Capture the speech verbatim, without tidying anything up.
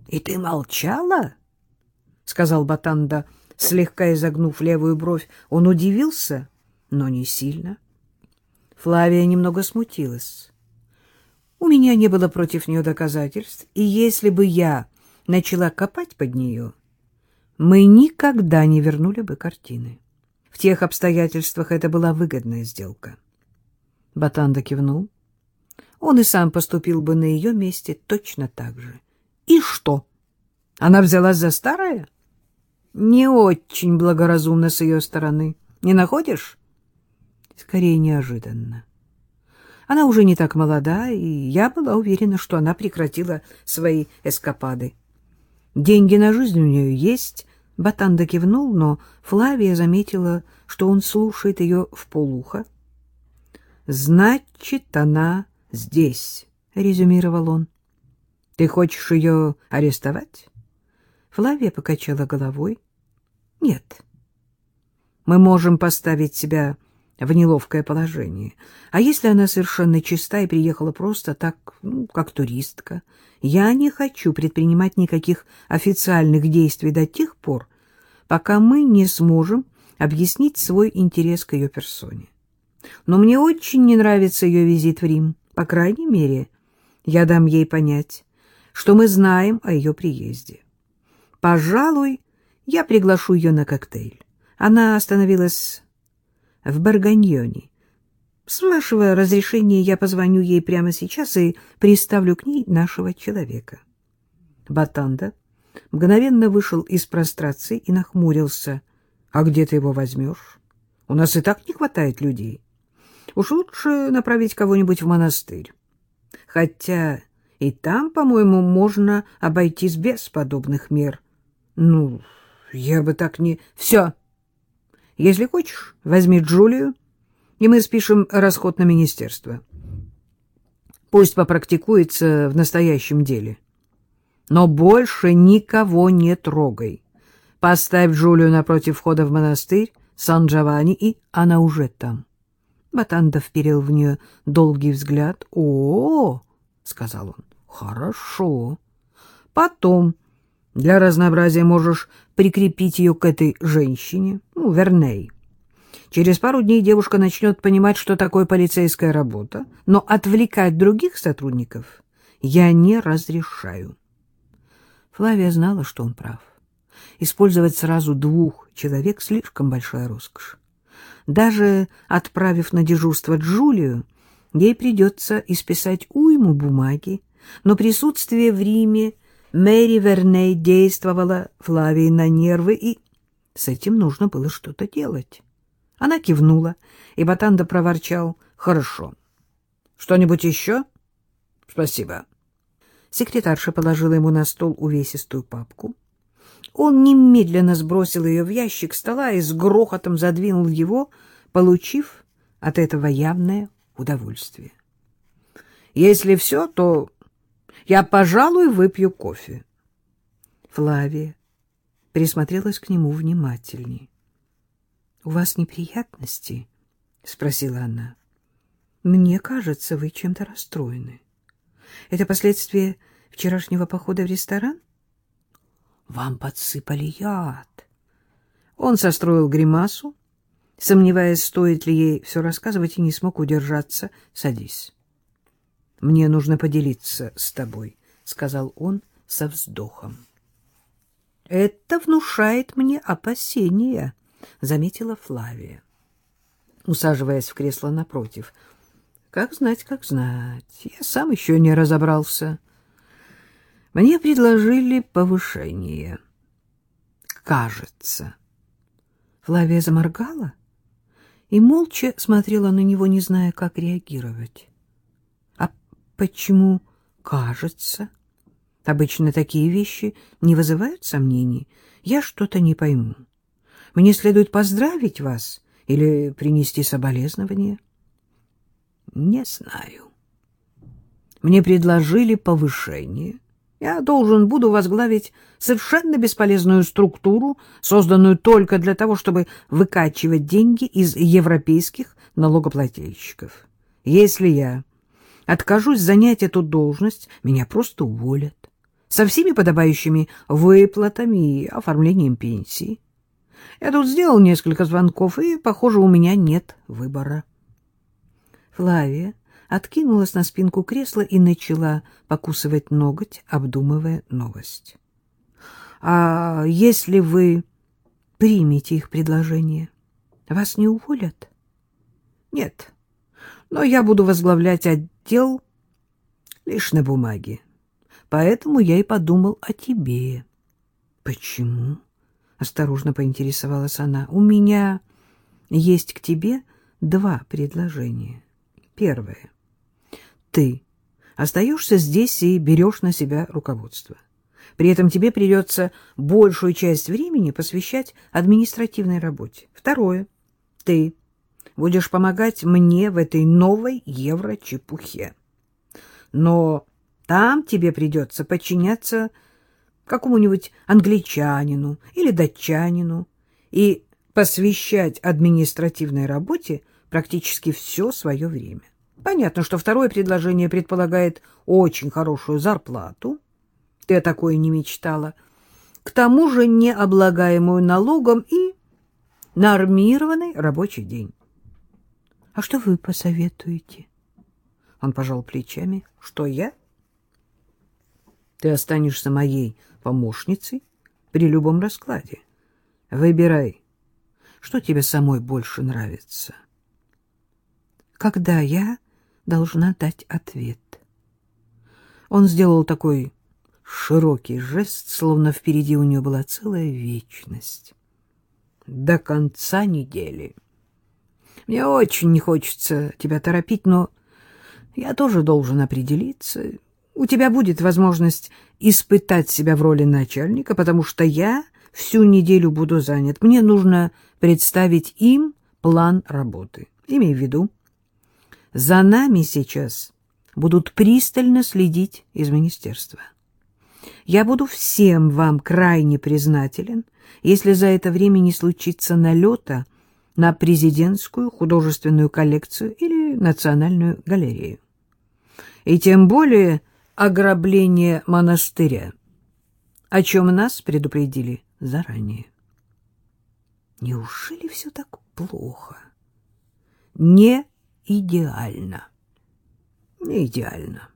— И ты молчала? — сказал Батанда, слегка изогнув левую бровь. Он удивился, но не сильно. Флавия немного смутилась. У меня не было против нее доказательств, и если бы я начала копать под нее, мы никогда не вернули бы картины. В тех обстоятельствах это была выгодная сделка. Батанда кивнул. Он и сам поступил бы на ее месте точно так же. И что? Она взялась за старое? Не очень благоразумно с ее стороны. Не находишь? Скорее, неожиданно. Она уже не так молода, и я была уверена, что она прекратила свои эскапады. Деньги на жизнь у нее есть. Батанда кивнул, но Флавия заметила, что он слушает ее вполуха. — Значит, она здесь, — резюмировал он. — Ты хочешь ее арестовать? Флавия покачала головой. — Нет. Мы можем поставить себя в неловкое положение. А если она совершенно чиста и приехала просто так, ну, как туристка? Я не хочу предпринимать никаких официальных действий до тех пор, пока мы не сможем объяснить свой интерес к ее персоне. Но мне очень не нравится ее визит в Рим. По крайней мере, я дам ей понять, что мы знаем о ее приезде. Пожалуй, я приглашу ее на коктейль. Она остановилась в Барганьоне. С вашего разрешения я позвоню ей прямо сейчас и приставлю к ней нашего человека. Батанда мгновенно вышел из прострации и нахмурился. — А где ты его возьмешь? У нас и так не хватает людей. Уж лучше направить кого-нибудь в монастырь. Хотя и там, по-моему, можно обойтись без подобных мер. Ну, я бы так не... Все. Если хочешь, возьми Джулию, и мы спишем расход на министерство. Пусть попрактикуется в настоящем деле. Но больше никого не трогай. Поставь Джулию напротив входа в монастырь Сан-Джованни, и она уже там. Батанда вперил в нее долгий взгляд. — О, — сказал он, — хорошо. Потом для разнообразия можешь прикрепить ее к этой женщине, ну, Верней. Через пару дней девушка начнет понимать, что такое полицейская работа, но отвлекать других сотрудников я не разрешаю. Флавия знала, что он прав. Использовать сразу двух человек — слишком большая роскошь. Даже отправив на дежурство Джулию, ей придется исписать уйму бумаги, но присутствие в Риме Мэри Верней действовала Флавии на нервы, и с этим нужно было что-то делать. Она кивнула, и Батанда проворчал: «Хорошо. Что-нибудь еще?» «Спасибо». Секретарша положила ему на стол увесистую папку. Он немедленно сбросил ее в ящик стола и с грохотом задвинул его, получив от этого явное удовольствие. «Если все, то я, пожалуй, выпью кофе». Флавия присмотрелась к нему внимательнее. — У вас неприятности? — спросила она. — Мне кажется, вы чем-то расстроены. Это последствия вчерашнего похода в ресторан? — Вам подсыпали яд. Он состроил гримасу, сомневаясь, стоит ли ей все рассказывать, и не смог удержаться. — Садись. — Мне нужно поделиться с тобой, — сказал он со вздохом. — Это внушает мне опасения, — заметила Флавия, усаживаясь в кресло напротив. — Как знать, как знать. Я сам еще не разобрался. Мне предложили повышение. Кажется. Флавия заморгала и молча смотрела на него, не зная, как реагировать. — А почему кажется? Обычно такие вещи не вызывают сомнений. Я что-то не пойму. Мне следует поздравить вас или принести соболезнования? — Не знаю. Мне предложили повышение. Я должен буду возглавить совершенно бесполезную структуру, созданную только для того, чтобы выкачивать деньги из европейских налогоплательщиков. Если я откажусь занять эту должность, меня просто уволят. со всеми подобающими выплатами и оформлением пенсии. Я тут сделал несколько звонков, и, похоже, у меня нет выбора. Флавия откинулась на спинку кресла и начала покусывать ноготь, обдумывая новость. — А если вы примете их предложение, вас не уволят? — Нет, но я буду возглавлять отдел лишь на бумаге. Поэтому я и подумал о тебе. — Почему? — осторожно поинтересовалась она. — У меня есть к тебе два предложения. Первое. Ты остаешься здесь и берешь на себя руководство. При этом тебе придется большую часть времени посвящать административной работе. Второе. Ты будешь помогать мне в этой новой еврочепухе. Но там тебе придется подчиняться какому-нибудь англичанину или датчанину и посвящать административной работе практически все свое время. Понятно, что второе предложение предполагает очень хорошую зарплату. Ты о такой не мечтала. К тому же необлагаемую налогом и нормированный рабочий день. — А что вы посоветуете? Он пожал плечами. — Что я? Ты останешься моей помощницей при любом раскладе. Выбирай, что тебе самой больше нравится. Когда я должна дать ответ? Он сделал такой широкий жест, словно впереди у нее была целая вечность. До конца недели. Мне очень не хочется тебя торопить, но я тоже должен определиться. У тебя будет возможность испытать себя в роли начальника, потому что я всю неделю буду занят. Мне нужно представить им план работы. Имей в виду, за нами сейчас будут пристально следить из министерства. Я буду всем вам крайне признателен, если за это время не случится налета на президентскую художественную коллекцию или национальную галерею. И тем более ограбление монастыря, о чем нас предупредили заранее. Неужели все так плохо? Не идеально. Не идеально.